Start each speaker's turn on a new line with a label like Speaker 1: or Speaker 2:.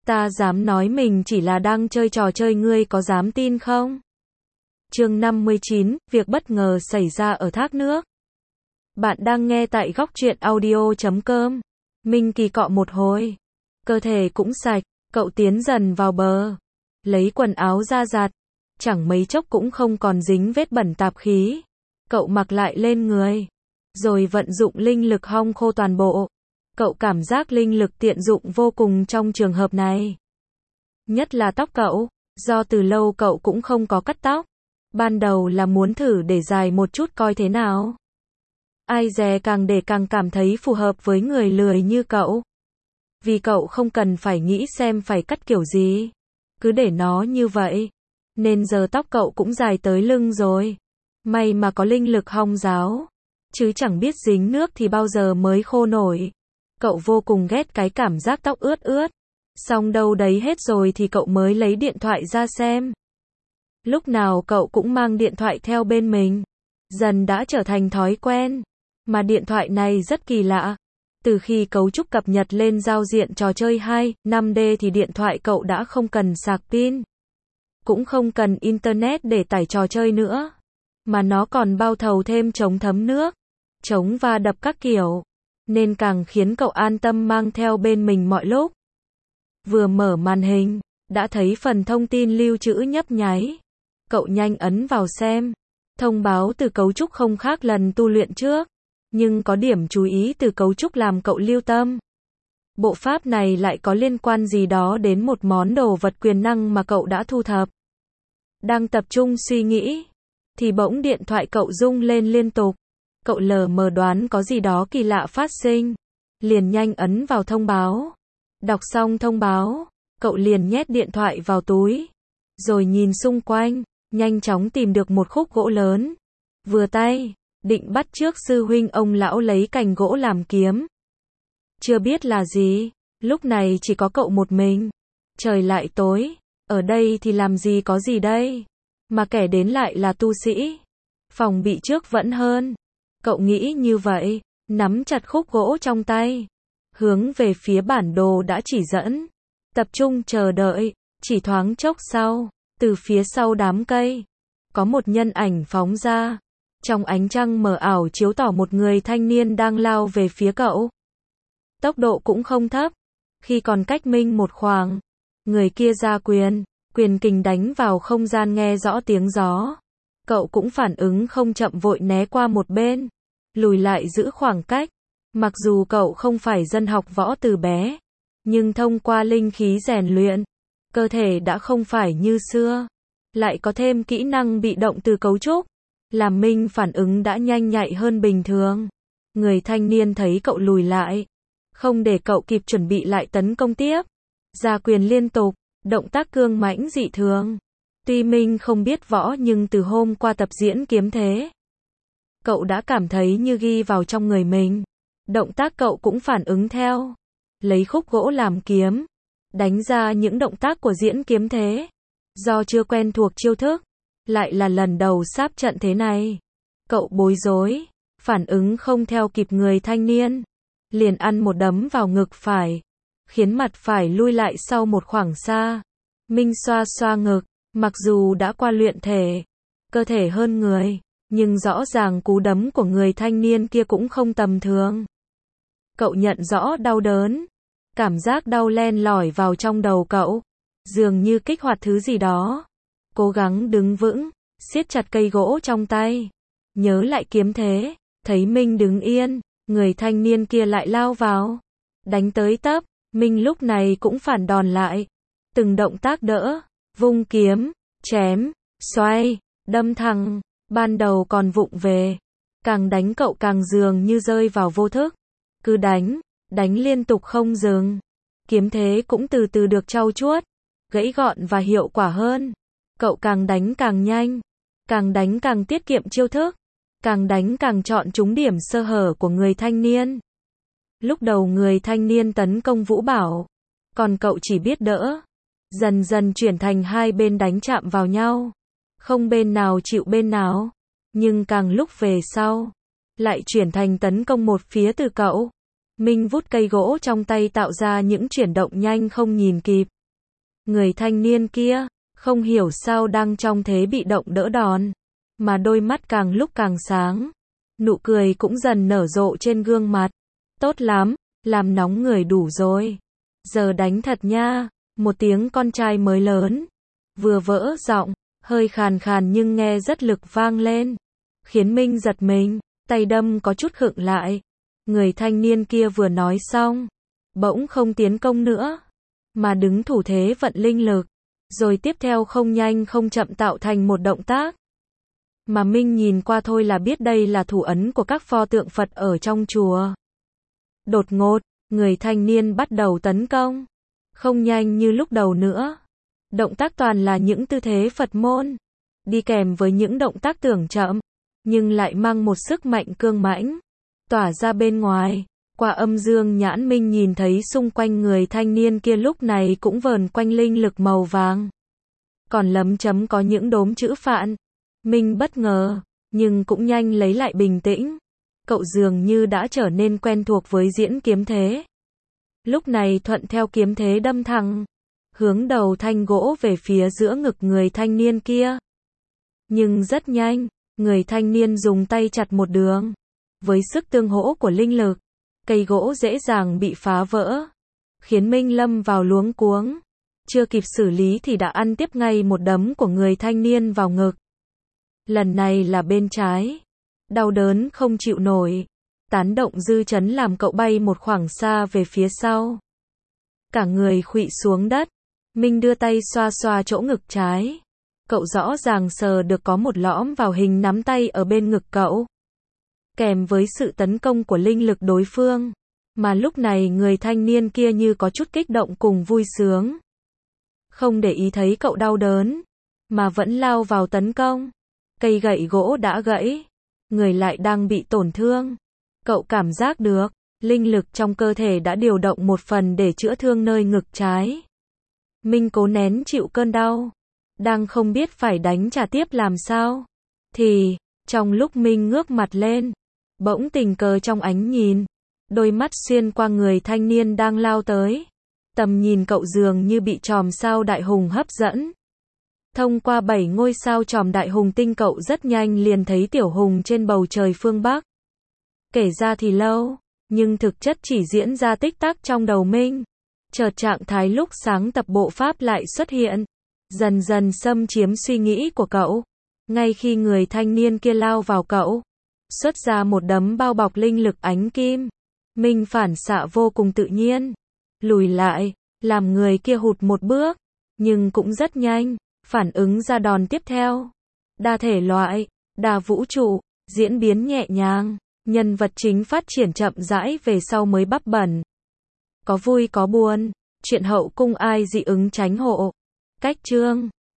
Speaker 1: Ta dám nói mình chỉ là đang chơi trò chơi, ngươi có dám tin không? Chương 59, việc bất ngờ xảy ra ở thác nước. Bạn đang nghe tại góc truyện audio.com. Minh kỳ cọ một hồi. Cơ thể cũng sạch, cậu tiến dần vào bờ. Lấy quần áo ra giặt. Chẳng mấy chốc cũng không còn dính vết bẩn tạp khí. Cậu mặc lại lên người. Rồi vận dụng linh lực hong khô toàn bộ. Cậu cảm giác linh lực tiện dụng vô cùng trong trường hợp này. Nhất là tóc cậu, do từ lâu cậu cũng không có cắt tóc. Ban đầu là muốn thử để dài một chút coi thế nào. Ai dè càng để càng cảm thấy phù hợp với người lười như cậu. Vì cậu không cần phải nghĩ xem phải cắt kiểu gì. Cứ để nó như vậy. Nên giờ tóc cậu cũng dài tới lưng rồi. May mà có linh lực hong ráo. Chứ chẳng biết dính nước thì bao giờ mới khô nổi. Cậu vô cùng ghét cái cảm giác tóc ướt ướt. Xong đâu đấy hết rồi thì cậu mới lấy điện thoại ra xem. Lúc nào cậu cũng mang điện thoại theo bên mình. Dần đã trở thành thói quen. Mà điện thoại này rất kỳ lạ. Từ khi cấu trúc cập nhật lên giao diện trò chơi 2, 5D thì điện thoại cậu đã không cần sạc pin. Cũng không cần internet để tải trò chơi nữa. Mà nó còn bao thầu thêm chống thấm nước, chống va đập các kiểu. Nên càng khiến cậu an tâm mang theo bên mình mọi lúc. Vừa mở màn hình, đã thấy phần thông tin lưu trữ nhấp nháy. Cậu nhanh ấn vào xem. Thông báo từ cấu trúc không khác lần tu luyện trước. Nhưng có điểm chú ý từ cấu trúc làm cậu lưu tâm. Bộ pháp này lại có liên quan gì đó đến một món đồ vật quyền năng mà cậu đã thu thập. Đang tập trung suy nghĩ, thì bỗng điện thoại cậu rung lên liên tục. Cậu lờ mờ đoán có gì đó kỳ lạ phát sinh. Liền nhanh ấn vào thông báo. Đọc xong thông báo, cậu liền nhét điện thoại vào túi. Rồi nhìn xung quanh, nhanh chóng tìm được một khúc gỗ lớn. Vừa tay, định bắt chước sư huynh ông lão lấy cành gỗ làm kiếm. Chưa biết là gì, lúc này chỉ có cậu một mình. Trời lại tối, ở đây thì làm gì có gì đây. Mà kẻ đến lại là tu sĩ. Phòng bị trước vẫn hơn. Cậu nghĩ như vậy, nắm chặt khúc gỗ trong tay. Hướng về phía bản đồ đã chỉ dẫn. Tập trung chờ đợi, chỉ thoáng chốc sau, từ phía sau đám cây. Có một nhân ảnh phóng ra. Trong ánh trăng mờ ảo chiếu tỏ một người thanh niên đang lao về phía cậu. Tốc độ cũng không thấp. Khi còn cách Minh một khoảng, người kia ra quyền, quyền kình đánh vào không gian nghe rõ tiếng gió. Cậu cũng phản ứng không chậm vội né qua một bên, lùi lại giữ khoảng cách. Mặc dù cậu không phải dân học võ từ bé, nhưng thông qua linh khí rèn luyện, cơ thể đã không phải như xưa. Lại có thêm kỹ năng bị động từ cấu trúc, làm Minh phản ứng đã nhanh nhạy hơn bình thường. Người thanh niên thấy cậu lùi lại, không để cậu kịp chuẩn bị lại tấn công tiếp. Ra quyền liên tục, động tác cương mãnh dị thường. Tuy Minh không biết võ nhưng từ hôm qua tập diễn kiếm thế, cậu đã cảm thấy như ghi vào trong người mình. Động tác cậu cũng phản ứng theo. Lấy khúc gỗ làm kiếm, đánh ra những động tác của diễn kiếm thế. Do chưa quen thuộc chiêu thức, lại là lần đầu sáp trận thế này. Cậu bối rối, phản ứng không theo kịp người thanh niên. Liền ăn một đấm vào ngực phải, khiến mặt phải lui lại sau một khoảng xa. Minh xoa xoa ngực, mặc dù đã qua luyện thể, cơ thể hơn người, nhưng rõ ràng cú đấm của người thanh niên kia cũng không tầm thường. Cậu nhận rõ đau đớn, cảm giác đau len lỏi vào trong đầu cậu, dường như kích hoạt thứ gì đó. Cố gắng đứng vững, siết chặt cây gỗ trong tay, nhớ lại kiếm thế, thấy Minh đứng yên, người thanh niên kia lại lao vào, đánh tới tấp. Minh lúc này cũng phản đòn lại, từng động tác đỡ, vung kiếm, chém, xoay, đâm thẳng. Ban đầu còn vụng về, càng đánh cậu càng dường như rơi vào vô thức. Cứ đánh, đánh liên tục không dừng. Kiếm thế cũng từ từ được trau chuốt, gãy gọn và hiệu quả hơn. Cậu càng đánh càng nhanh, càng đánh càng tiết kiệm chiêu thức, càng đánh càng chọn trúng điểm sơ hở của người thanh niên. Lúc đầu người thanh niên tấn công Vũ Bảo, còn cậu chỉ biết đỡ. Dần dần chuyển thành hai bên đánh chạm vào nhau, không bên nào chịu bên nào. Nhưng càng lúc về sau, lại chuyển thành tấn công một phía từ cậu. Minh vút cây gỗ trong tay tạo ra những chuyển động nhanh không nhìn kịp. Người thanh niên kia, không hiểu sao đang trong thế bị động đỡ đòn, mà đôi mắt càng lúc càng sáng. Nụ cười cũng dần nở rộ trên gương mặt. Tốt lắm, làm nóng người đủ rồi. Giờ đánh thật nha. Một tiếng con trai mới lớn, vừa vỡ giọng, hơi khàn khàn nhưng nghe rất lực vang lên, khiến Minh giật mình, tay đâm có chút khựng lại. Người thanh niên kia vừa nói xong, bỗng không tiến công nữa, mà đứng thủ thế vận linh lực, rồi tiếp theo không nhanh không chậm tạo thành một động tác. Mà Minh nhìn qua thôi là biết đây là thủ ấn của các pho tượng Phật ở trong chùa. Đột ngột, người thanh niên bắt đầu tấn công. Không nhanh như lúc đầu nữa. Động tác toàn là những tư thế Phật môn, đi kèm với những động tác tưởng chậm, nhưng lại mang một sức mạnh cương mãnh, tỏa ra bên ngoài. Qua âm dương nhãn Minh nhìn thấy xung quanh người thanh niên kia lúc này cũng vờn quanh linh lực màu vàng. Còn lấm chấm có những đốm chữ Phạn. Minh bất ngờ, nhưng cũng nhanh lấy lại bình tĩnh. Cậu dường như đã trở nên quen thuộc với diễn kiếm thế. Lúc này thuận theo kiếm thế đâm thẳng, hướng đầu thanh gỗ về phía giữa ngực người thanh niên kia. Nhưng rất nhanh, người thanh niên dùng tay chặt một đường. Với sức tương hỗ của linh lực, cây gỗ dễ dàng bị phá vỡ, khiến Minh lâm vào luống cuống. Chưa kịp xử lý thì đã ăn tiếp ngay một đấm của người thanh niên vào ngực. Lần này là bên trái. Đau đớn không chịu nổi. Tán động dư chấn làm cậu bay một khoảng xa về phía sau. Cả người khuỵu xuống đất. Minh đưa tay xoa xoa chỗ ngực trái. Cậu rõ ràng sờ được có một lõm vào hình nắm tay ở bên ngực cậu. Kèm với sự tấn công của linh lực đối phương. Mà lúc này người thanh niên kia như có chút kích động cùng vui sướng. Không để ý thấy cậu đau đớn, mà vẫn lao vào tấn công. Cây gậy gỗ đã gãy. Người lại đang bị tổn thương. Cậu cảm giác được, linh lực trong cơ thể đã điều động một phần để chữa thương nơi ngực trái. Minh cố nén chịu cơn đau. Đang không biết phải đánh trả tiếp làm sao. Thì, trong lúc Minh ngước mặt lên, bỗng tình cờ trong ánh nhìn, đôi mắt xuyên qua người thanh niên đang lao tới. Tầm nhìn cậu dường như bị chòm sao đại hùng hấp dẫn. Thông qua 7 ngôi sao chòm đại hùng tinh cậu rất nhanh liền thấy tiểu hùng trên bầu trời phương Bắc. Kể ra thì lâu, nhưng thực chất chỉ diễn ra tích tắc trong đầu Minh. Chợt trạng thái lúc sáng tập bộ pháp lại xuất hiện, dần dần xâm chiếm suy nghĩ của cậu. Ngay khi người thanh niên kia lao vào cậu, xuất ra một đấm bao bọc linh lực ánh kim. Minh phản xạ vô cùng tự nhiên, lùi lại, làm người kia hụt một bước, nhưng cũng rất nhanh, phản ứng ra đòn tiếp theo. Đa thể loại, đa vũ trụ, diễn biến nhẹ nhàng, nhân vật chính phát triển chậm rãi về sau mới bắp bẩn. Có vui có buồn, chuyện hậu cung ai dị ứng tránh hộ. Cách chương